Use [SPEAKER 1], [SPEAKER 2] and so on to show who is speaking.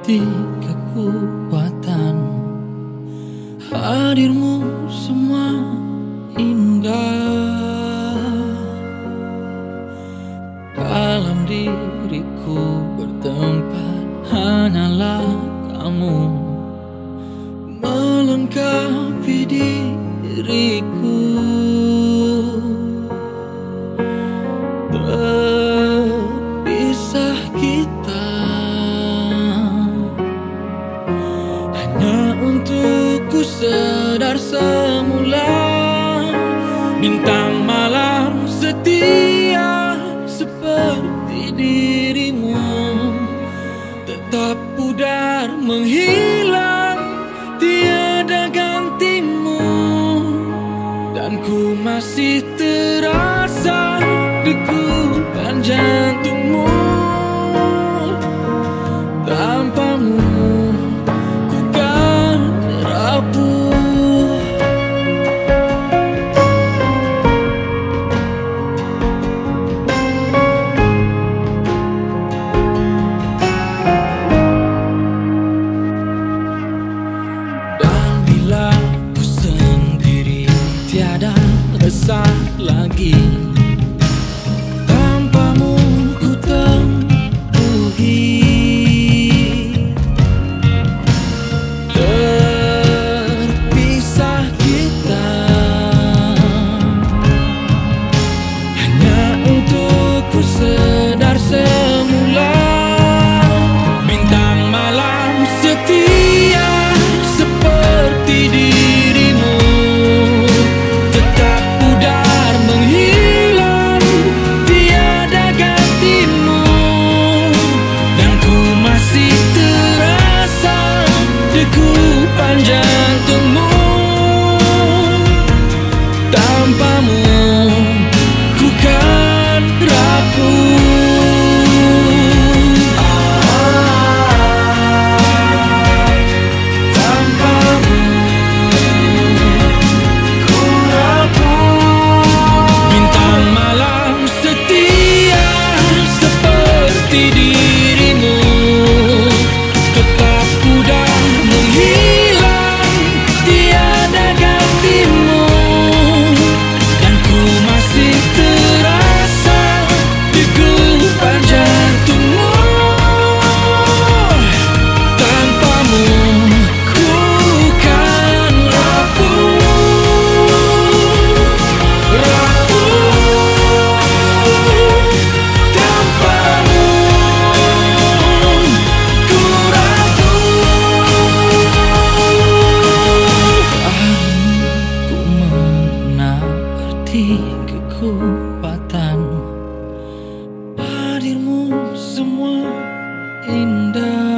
[SPEAKER 1] seperti kekuatan. Hadirmu semua indah. Dalam diriku bertempat hanyalah kamu, melengkapi diriku. Terpisah kita hanya untuk ku sadar semula. Bintang malam setia seperti dirimu, tetap pudar menghilang, tiada gantimu. Dan ku masih terasa degupan jantungmu. Tanpamu ku kan rapuh. Dan bila ku sendiri, tiada resah lagi. Tanpamu ku tempuhi. Terpisah kita hanya untuk ku sadar semula. Bintang malam setia seperti dirimu, tetap pudar menghilang, tiada gantimu. Dan ku masih terasa degupan jantungmu. Tanpamu ku kan rapuh. Tanpamu ku rapuh. Bintang malam setia seperti dirimu, tetap pudar menghilang, tiada gantimu. Dan ku masih terasa degupan jantungmu. Tanpamu ku kan rapuh. Tanpamu ku rapuh. Ku mengenal arti kekuatan. Hadirmu semua indah.